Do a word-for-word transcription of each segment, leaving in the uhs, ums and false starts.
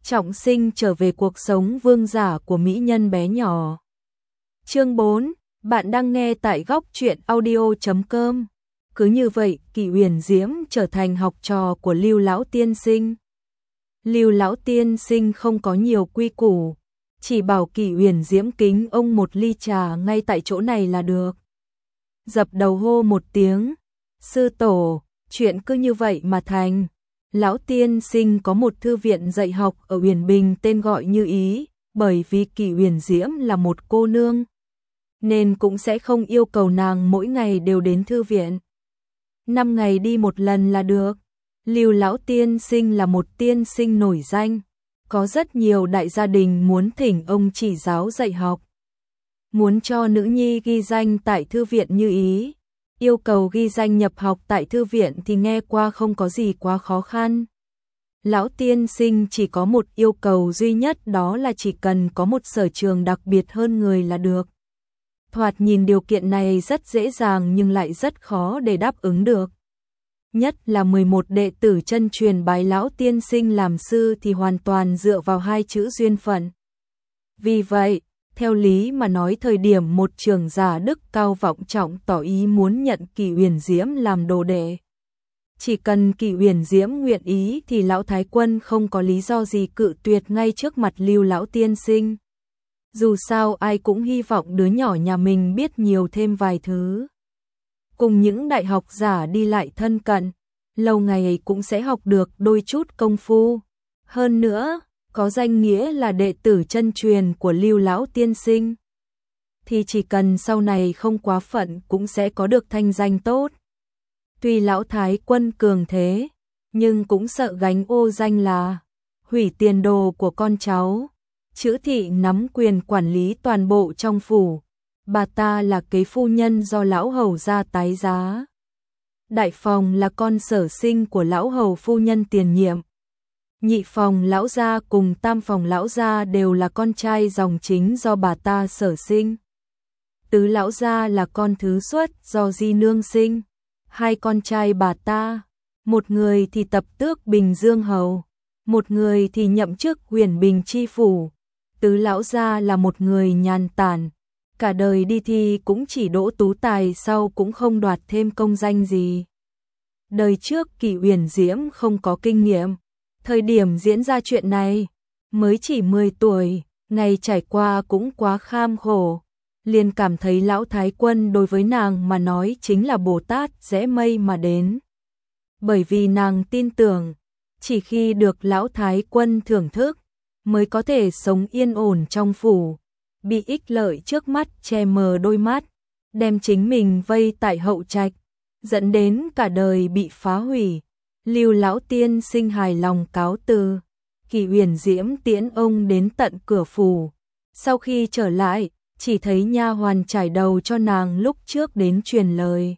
trọng sinh trở về cuộc sống vương giả của mỹ nhân bé nhỏ. Chương bốn, bạn đang nghe tại góc truyện audio chấm com. Cứ như vậy, Kỷ Uyển Diễm trở thành học trò của Lưu lão tiên sinh. Lưu lão tiên sinh không có nhiều quy củ, chỉ bảo Kỷ Uyển Diễm kính ông một ly trà ngay tại chỗ này là được. Dập đầu hô một tiếng, sư tổ, chuyện cứ như vậy mà thành. Lão tiên sinh có một thư viện dạy học ở Uyển Bình tên gọi Như Ý, bởi vì Kỷ Uyển Diễm là một cô nương, nên cũng sẽ không yêu cầu nàng mỗi ngày đều đến thư viện. Năm ngày đi một lần là được. Lưu lão tiên sinh là một tiên sinh nổi danh, có rất nhiều đại gia đình muốn thỉnh ông chỉ giáo dạy học. Muốn cho nữ nhi ghi danh tại thư viện Như Ý, yêu cầu ghi danh nhập học tại thư viện thì nghe qua không có gì quá khó khăn. Lão tiên sinh chỉ có một yêu cầu duy nhất, đó là chỉ cần có một sở trường đặc biệt hơn người là được. Thoạt nhìn điều kiện này rất dễ dàng nhưng lại rất khó để đáp ứng được. Nhất là mười một đệ tử chân truyền bái lão tiên sinh làm sư thì hoàn toàn dựa vào hai chữ duyên phận. Vì vậy, theo lý mà nói thời điểm một trưởng giả đức cao vọng trọng tỏ ý muốn nhận Kỷ Uyển Diễm làm đồ đệ, chỉ cần Kỷ Uyển Diễm nguyện ý thì lão thái quân không có lý do gì cự tuyệt ngay trước mặt Lưu lão tiên sinh. Dù sao ai cũng hy vọng đứa nhỏ nhà mình biết nhiều thêm vài thứ. Cùng những đại học giả đi lại thân cận, lâu ngày ấy cũng sẽ học được đôi chút công phu. Hơn nữa, có danh nghĩa là đệ tử chân truyền của Lưu lão tiên sinh, thì chỉ cần sau này không quá phận cũng sẽ có được thanh danh tốt. Tuy lão thái quân cường thế, nhưng cũng sợ gánh ô danh là hủy tiền đồ của con cháu. Chữ thị nắm quyền quản lý toàn bộ trong phủ, bà ta là kế phu nhân do lão hầu gia tái giá. Đại phòng là con sở sinh của lão hầu phu nhân tiền nhiệm. Nhị phòng lão gia cùng tam phòng lão gia đều là con trai dòng chính do bà ta sở sinh. Tứ lão gia là con thứ xuất do di nương sinh. Hai con trai bà ta, một người thì tập tước Bình Dương hầu, một người thì nhậm chức Uyển Bình chi phủ. Tứ lão gia là một người nhàn tản, cả đời đi thi cũng chỉ đỗ tú tài, sau cũng không đoạt thêm công danh gì. Đời trước Kỷ Uyển Diễm không có kinh nghiệm, thời điểm diễn ra chuyện này, mới chỉ mười tuổi, ngày trải qua cũng quá kham khổ, liền cảm thấy lão thái quân đối với nàng mà nói chính là Bồ Tát rẽ mây mà đến. Bởi vì nàng tin tưởng, chỉ khi được lão thái quân thưởng thức, mới có thể sống yên ổn trong phủ, bị ích lợi trước mắt che mờ đôi mắt, đem chính mình vây tại hậu trạch, dẫn đến cả đời bị phá hủy. Lưu lão tiên sinh hài lòng cáo từ, Kỷ Uyển Diễm tiễn ông đến tận cửa phủ. Sau khi trở lại, chỉ thấy nha hoàn trải đầu cho nàng lúc trước đến truyền lời.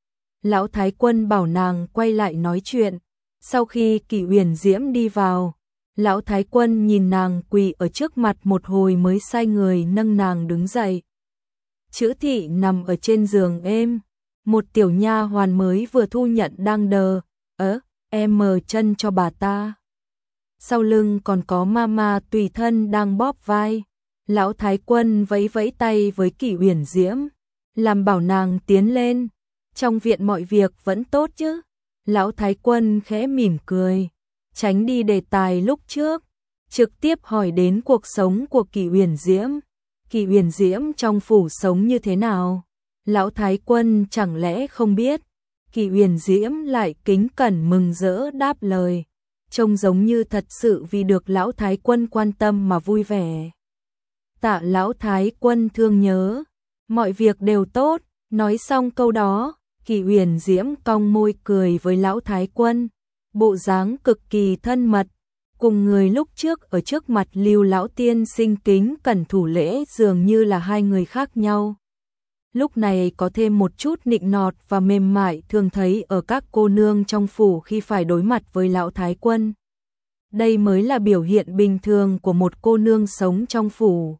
Lão thái quân bảo nàng quay lại nói chuyện. Sau khi Kỷ Uyển Diễm đi vào, lão thái quân nhìn nàng quỳ ở trước mặt một hồi mới sai người nâng nàng đứng dậy. Chữ thị nằm ở trên giường êm, một tiểu nha hoàn mới vừa thu nhận đang đờ, ớ, em mờ chân cho bà ta. Sau lưng còn có mama tùy thân đang bóp vai. Lão thái quân vẫy vẫy tay với Kỷ Uyển Diễm, làm bảo nàng tiến lên. Trong viện mọi việc vẫn tốt chứ? Lão thái quân khẽ mỉm cười, tránh đi đề tài lúc trước, trực tiếp hỏi đến cuộc sống của Kỷ Uyển Diễm. Kỷ Uyển Diễm trong phủ sống như thế nào? Lão thái quân chẳng lẽ không biết? Kỷ Uyển Diễm lại kính cẩn mừng rỡ đáp lời, trông giống như thật sự vì được lão thái quân quan tâm mà vui vẻ. Tạ lão thái quân thương nhớ, mọi việc đều tốt. Nói xong câu đó, Kỷ Uyển Diễm cong môi cười với lão thái quân, bộ dáng cực kỳ thân mật, cùng người lúc trước ở trước mặt Lưu lão tiên sinh kính cẩn thủ lễ dường như là hai người khác nhau. Lúc này có thêm một chút nịnh nọt và mềm mại thường thấy ở các cô nương trong phủ khi phải đối mặt với lão thái quân. Đây mới là biểu hiện bình thường của một cô nương sống trong phủ.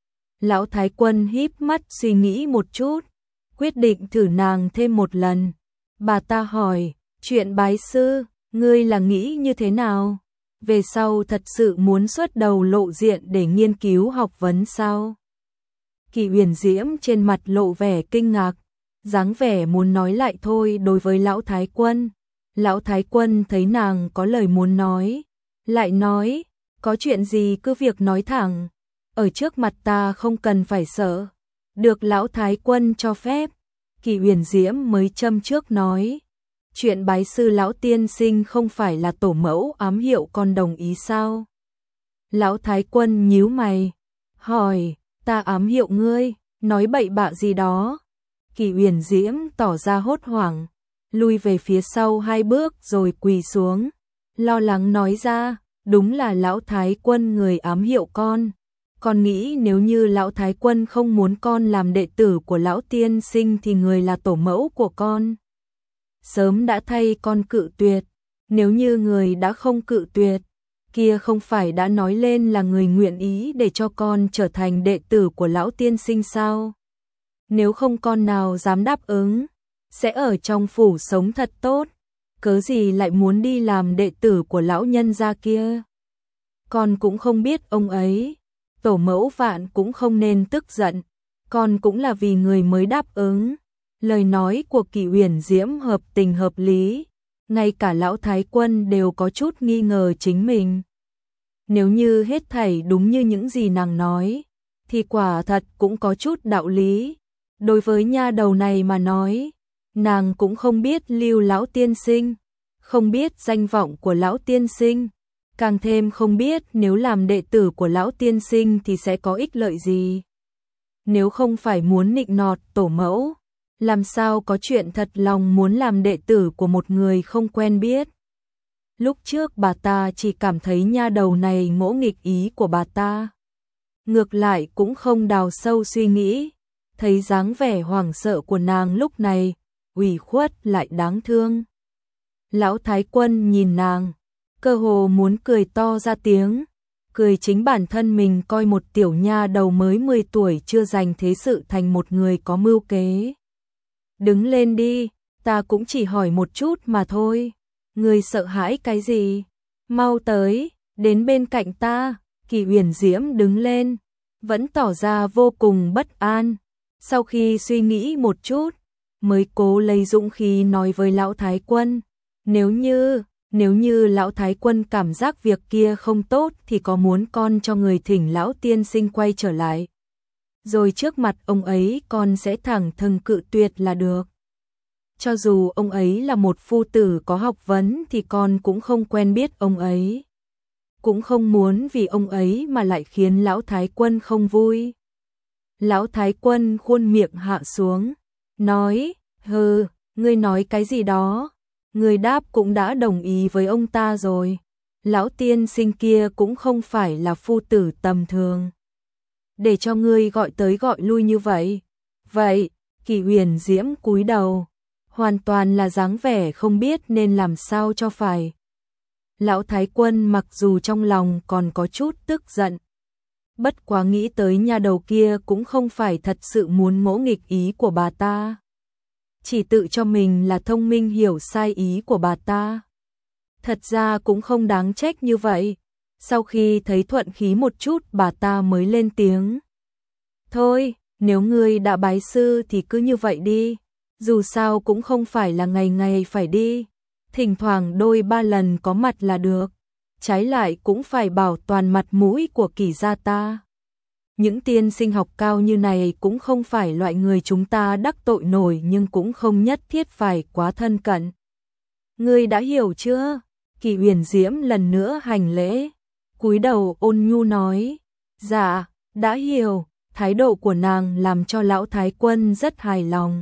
Lão thái quân híp mắt suy nghĩ một chút, quyết định thử nàng thêm một lần. Bà ta hỏi, chuyện bái sư, ngươi là nghĩ như thế nào? về sau thật sự muốn xuất đầu lộ diện để nghiên cứu học vấn sao? Kỳ Uyển Diễm trên mặt lộ vẻ kinh ngạc, dáng vẻ muốn nói lại thôi đối với Lão Thái Quân. Lão Thái Quân thấy nàng có lời muốn nói, lại nói, có chuyện gì cứ việc nói thẳng, ở trước mặt ta không cần phải sợ. Được Lão Thái Quân cho phép, Kỳ Uyển Diễm mới châm trước nói, chuyện bái sư Lão tiên sinh không phải là tổ mẫu ám hiệu con đồng ý sao? Lão Thái Quân nhíu mày, hỏi, ta ám hiệu ngươi, nói bậy bạ gì đó? Kỳ Uyển Diễm tỏ ra hốt hoảng, lui về phía sau hai bước rồi quỳ xuống, lo lắng nói ra, đúng là Lão Thái Quân người ám hiệu con. Con nghĩ nếu như Lão Thái Quân không muốn con làm đệ tử của Lão tiên sinh thì người là tổ mẫu của con sớm đã thay con cự tuyệt. Nếu như người đã không cự tuyệt, kia không phải đã nói lên là người nguyện ý để cho con trở thành đệ tử của Lão tiên sinh sao? Nếu không con nào dám đáp ứng, sẽ ở trong phủ sống thật tốt, cớ gì lại muốn đi làm đệ tử của lão nhân gia kia? Con cũng không biết ông ấy, tổ mẫu Vạn cũng không nên tức giận, con cũng là vì người mới đáp ứng. Lời nói của Kỳ Uyển Diễm hợp tình hợp lý, ngay cả Lão Thái Quân đều có chút nghi ngờ chính mình. Nếu như hết thảy đúng như những gì nàng nói, thì quả thật cũng có chút đạo lý. Đối với nha đầu này mà nói, nàng cũng không biết Lưu Lão tiên sinh, không biết danh vọng của Lão tiên sinh, càng thêm không biết nếu làm đệ tử của Lão tiên sinh thì sẽ có ích lợi gì. Nếu không phải muốn nịnh nọt tổ mẫu, làm sao có chuyện thật lòng muốn làm đệ tử của một người không quen biết. Lúc trước bà ta chỉ cảm thấy nha đầu này ngỗ nghịch ý của bà ta, ngược lại cũng không đào sâu suy nghĩ. Thấy dáng vẻ hoảng sợ của nàng lúc này, ủy khuất lại đáng thương. Lão Thái Quân nhìn nàng, cơ hồ muốn cười to ra tiếng, cười chính bản thân mình coi một tiểu nha đầu mới mười tuổi chưa giành thế sự thành một người có mưu kế. Đứng lên đi, ta cũng chỉ hỏi một chút mà thôi, ngươi sợ hãi cái gì? Mau tới, đến bên cạnh ta. Kỳ Uyển Diễm đứng lên, vẫn tỏ ra vô cùng bất an. Sau khi suy nghĩ một chút, mới cố lấy dũng khí nói với Lão Thái Quân, nếu như, nếu như Lão Thái Quân cảm giác việc kia không tốt thì có muốn con cho người thỉnh Lão tiên sinh quay trở lại. Rồi trước mặt ông ấy con sẽ thẳng thừng cự tuyệt là được. Cho dù ông ấy là một phu tử có học vấn thì con cũng không quen biết ông ấy. Cũng không muốn vì ông ấy mà lại khiến Lão Thái Quân không vui. Lão Thái Quân khuôn miệng hạ xuống, nói, hừ, ngươi nói cái gì đó, ngươi đáp cũng đã đồng ý với ông ta rồi. Lão tiên sinh kia cũng không phải là phu tử tầm thường, để cho ngươi gọi tới gọi lui như vậy. Vậy, Kỳ Uyển Diễm cúi đầu, hoàn toàn là dáng vẻ không biết nên làm sao cho phải. Lão Thái Quân mặc dù trong lòng còn có chút tức giận, bất quá nghĩ tới nha đầu kia cũng không phải thật sự muốn ngỗ nghịch ý của bà ta, chỉ tự cho mình là thông minh hiểu sai ý của bà ta. Thật ra cũng không đáng trách như vậy. Sau khi thấy thuận khí một chút bà ta mới lên tiếng. Thôi, nếu ngươi đã bái sư thì cứ như vậy đi, dù sao cũng không phải là ngày ngày phải đi, thỉnh thoảng đôi ba lần có mặt là được. Trái lại cũng phải bảo toàn mặt mũi của Kỳ gia ta. Những tiên sinh học cao như này cũng không phải loại người chúng ta đắc tội nổi, nhưng cũng không nhất thiết phải quá thân cận. Ngươi đã hiểu chưa? Kỳ Uyển Diễm lần nữa hành lễ, cúi đầu ôn nhu nói, dạ, đã hiểu. Thái độ của nàng làm cho Lão Thái Quân rất hài lòng.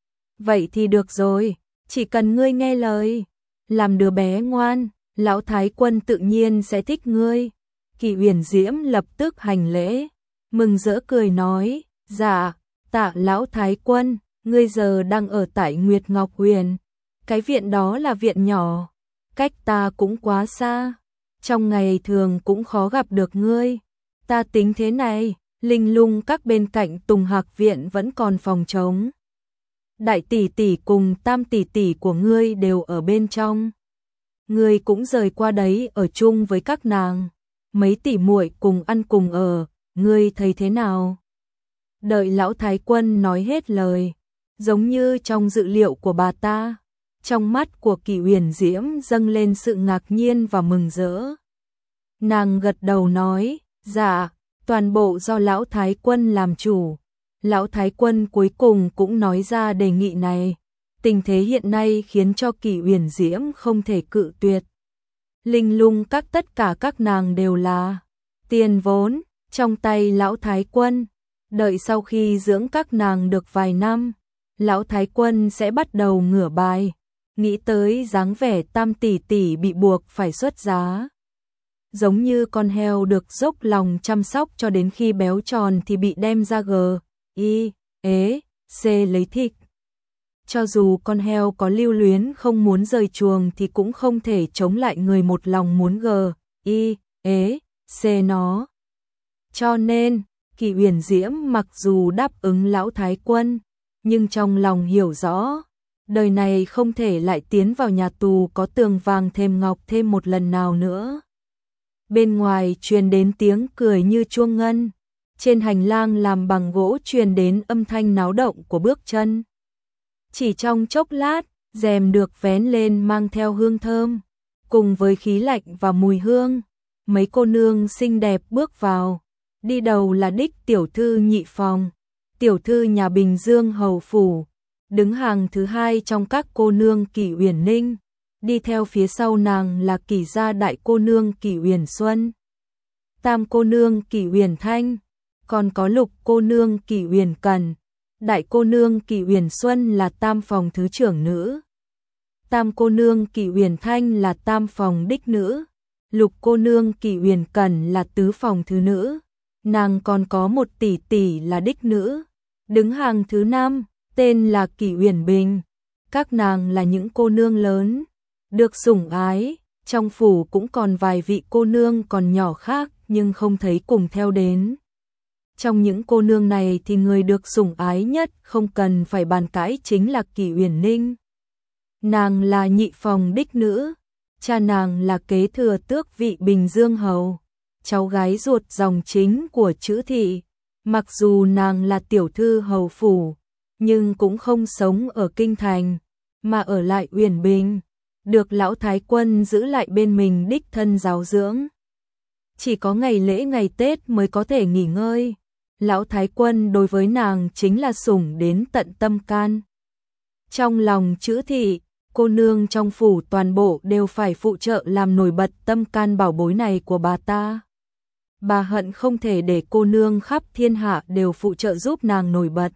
Vậy thì được rồi, chỉ cần ngươi nghe lời, làm đứa bé ngoan, Lão Thái Quân tự nhiên sẽ thích ngươi. Kỳ Uyển Diễm lập tức hành lễ, mừng rỡ cười nói, dạ, tạ Lão Thái Quân, ngươi giờ đang ở tại Nguyệt Ngọc Huyền. Cái viện đó là viện nhỏ, cách ta cũng quá xa, trong ngày thường cũng khó gặp được ngươi. Ta tính thế này, linh lung các bên cạnh Tùng Hạc viện vẫn còn phòng trống. Đại tỷ tỷ cùng tam tỷ tỷ của ngươi đều ở bên trong. Ngươi cũng rời qua đấy ở chung với các nàng, mấy tỷ muội cùng ăn cùng ở, ngươi thấy thế nào? Đợi lão thái quân nói hết lời, giống như trong dự liệu của bà ta, trong mắt của Kỷ Uyển Diễm dâng lên sự ngạc nhiên và mừng rỡ. Nàng gật đầu nói, dạ, toàn bộ do lão thái quân làm chủ. Lão thái quân cuối cùng cũng nói ra đề nghị này. Tình thế hiện nay khiến cho Kỷ Uyển Diễm không thể cự tuyệt. Linh lung các tất cả các nàng đều là tiền vốn trong tay lão thái quân. Đợi sau khi dưỡng các nàng được vài năm, lão thái quân sẽ bắt đầu ngửa bài, nghĩ tới dáng vẻ Tam tỷ tỷ bị buộc phải xuất giá. Giống như con heo được dốc lòng chăm sóc cho đến khi béo tròn thì bị đem ra g, y, ế, c lấy thịt. Cho dù con heo có lưu luyến không muốn rời chuồng thì cũng không thể chống lại người một lòng muốn g, y, ế, c nó. Cho nên, Kỷ Uyển Diễm mặc dù đáp ứng lão thái quân, nhưng trong lòng hiểu rõ, đời này không thể lại tiến vào nhà tù có tường vàng thêm ngọc thêm một lần nào nữa. Bên ngoài truyền đến tiếng cười như chuông ngân, trên hành lang làm bằng gỗ truyền đến âm thanh náo động của bước chân. Chỉ trong chốc lát, rèm được vén lên mang theo hương thơm, cùng với khí lạnh và mùi hương, mấy cô nương xinh đẹp bước vào. Đi đầu là đích tiểu thư nhị phòng, tiểu thư nhà Bình Dương hầu phủ, đứng hàng thứ hai trong các cô nương Kỷ Uyển Ninh, đi theo phía sau nàng là Kỷ gia đại cô nương Kỷ Uyển Xuân, tam cô nương Kỷ Uyển Thanh, còn có lục cô nương Kỷ Uyển Cần, đại cô nương Kỷ Uyển Xuân là tam phòng thứ trưởng nữ, tam cô nương Kỷ Uyển Thanh là tam phòng đích nữ, lục cô nương Kỷ Uyển Cần là tứ phòng thứ nữ. Nàng còn có một tỷ tỷ là đích nữ, đứng hàng thứ năm, tên là Kỷ Uyển Bình. Các nàng là những cô nương lớn, được sủng ái, trong phủ cũng còn vài vị cô nương còn nhỏ khác nhưng không thấy cùng theo đến. Trong những cô nương này thì người được sủng ái nhất không cần phải bàn cãi chính là Kỷ Uyển Ninh. Nàng là nhị phòng đích nữ, cha nàng là kế thừa tước vị Bình Dương hầu, cháu gái ruột dòng chính của Chữ thị. Mặc dù nàng là tiểu thư hầu phủ, nhưng cũng không sống ở kinh thành, mà ở lại Uyển Bình, được lão thái quân giữ lại bên mình đích thân giáo dưỡng. Chỉ có ngày lễ ngày Tết mới có thể nghỉ ngơi. Lão thái quân đối với nàng chính là sủng đến tận tâm can. Trong lòng Chữ thị, cô nương trong phủ toàn bộ đều phải phụ trợ làm nổi bật tâm can bảo bối này của bà ta. Bà hận không thể để cô nương khắp thiên hạ đều phụ trợ giúp nàng nổi bật.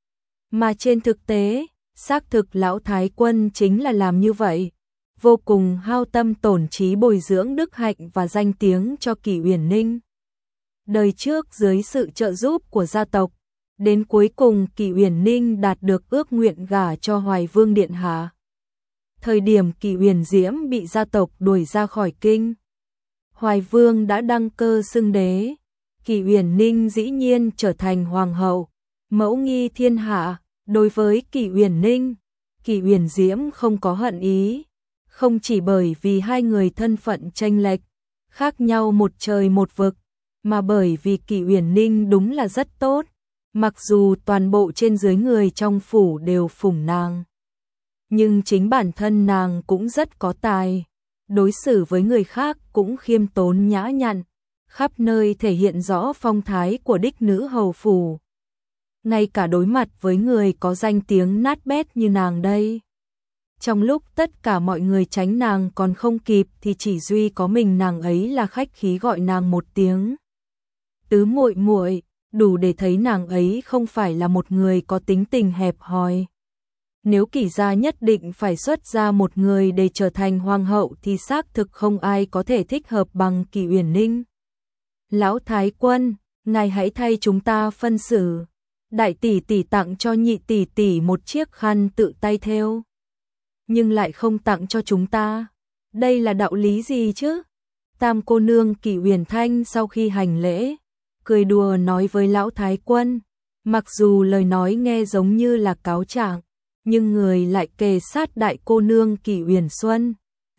Mà trên thực tế, xác thực lão thái quân chính là làm như vậy, vô cùng hao tâm tổn trí bồi dưỡng đức hạnh và danh tiếng cho Kỷ Uyển Ninh. Đời trước dưới sự trợ giúp của gia tộc, đến cuối cùng Kỷ Uyển Ninh đạt được ước nguyện gả cho Hoài Vương điện hạ. Thời điểm Kỷ Uyển Diễm bị gia tộc đuổi ra khỏi kinh, Hoài Vương đã đăng cơ xưng đế, Kỷ Uyển Ninh dĩ nhiên trở thành hoàng hậu, mẫu nghi thiên hạ. Đối với Kỷ Uyển Ninh, Kỷ Uyển Diễm không có hận ý, không chỉ bởi vì hai người thân phận chênh lệch, khác nhau một trời một vực, mà bởi vì Kỷ Uyển Ninh đúng là rất tốt, mặc dù toàn bộ trên dưới người trong phủ đều phủng nàng. Nhưng chính bản thân nàng cũng rất có tài, đối xử với người khác cũng khiêm tốn nhã nhặn, khắp nơi thể hiện rõ phong thái của đích nữ hầu phủ. Ngay cả đối mặt với người có danh tiếng nát bét như nàng đây. Trong lúc tất cả mọi người tránh nàng còn không kịp thì chỉ duy có mình nàng ấy là khách khí gọi nàng một tiếng tứ muội muội, đủ để thấy nàng ấy không phải là một người có tính tình hẹp hòi. Nếu Kỷ gia nhất định phải xuất ra một người để trở thành hoàng hậu thì xác thực không ai có thể thích hợp bằng Kỷ Uyển Ninh. Lão thái quân, ngài hãy thay chúng ta phân xử. Đại tỷ tỷ tặng cho nhị tỷ tỷ một chiếc khăn tự tay thêu, nhưng lại không tặng cho chúng ta. Đây là đạo lý gì chứ? Tam cô nương Kỷ Uyển Thanh sau khi hành lễ, cười đùa nói với lão thái quân, mặc dù lời nói nghe giống như là cáo trạng, nhưng người lại kề sát đại cô nương Kỷ Uyển Xuân,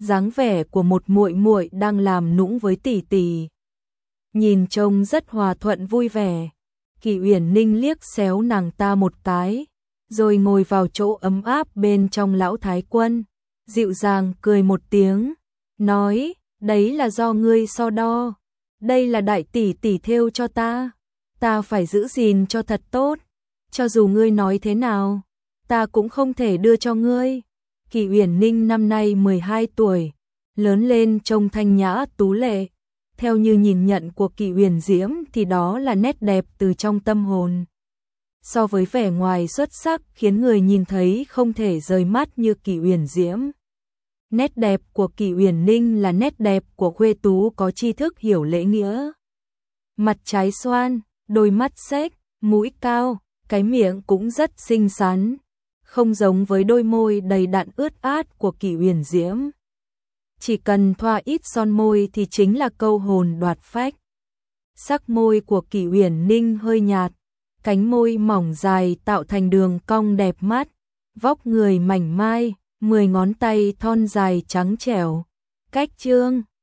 dáng vẻ của một muội muội đang làm nũng với tỷ tỷ. Nhìn trông rất hòa thuận vui vẻ. Kỷ Uyển Ninh liếc xéo nàng ta một cái, rồi ngồi vào chỗ ấm áp bên trong lão thái quân, dịu dàng cười một tiếng, nói, đấy là do ngươi so đo, đây là đại tỷ tỷ thêu cho ta, ta phải giữ gìn cho thật tốt, cho dù ngươi nói thế nào, ta cũng không thể đưa cho ngươi. Kỷ Uyển Ninh năm nay mười hai tuổi, lớn lên trông thanh nhã tú lệ, theo như nhìn nhận của Kỷ Uyển Diễm thì đó là nét đẹp từ trong tâm hồn. So với vẻ ngoài xuất sắc khiến người nhìn thấy không thể rời mắt như Kỷ Uyển Diễm, nét đẹp của Kỷ Uyển Ninh là nét đẹp của khuê tú có tri thức hiểu lễ nghĩa. Mặt trái xoan, đôi mắt xếch, mũi cao, cái miệng cũng rất xinh xắn, không giống với đôi môi đầy đặn ướt át của Kỷ Uyển Diễm. Chỉ cần thoa ít son môi thì chính là câu hồn đoạt phách. Sắc môi của Kỷ Uyển Ninh hơi nhạt, cánh môi mỏng dài tạo thành đường cong đẹp mắt, vóc người mảnh mai, mười ngón tay thon dài trắng trẻo, cách trương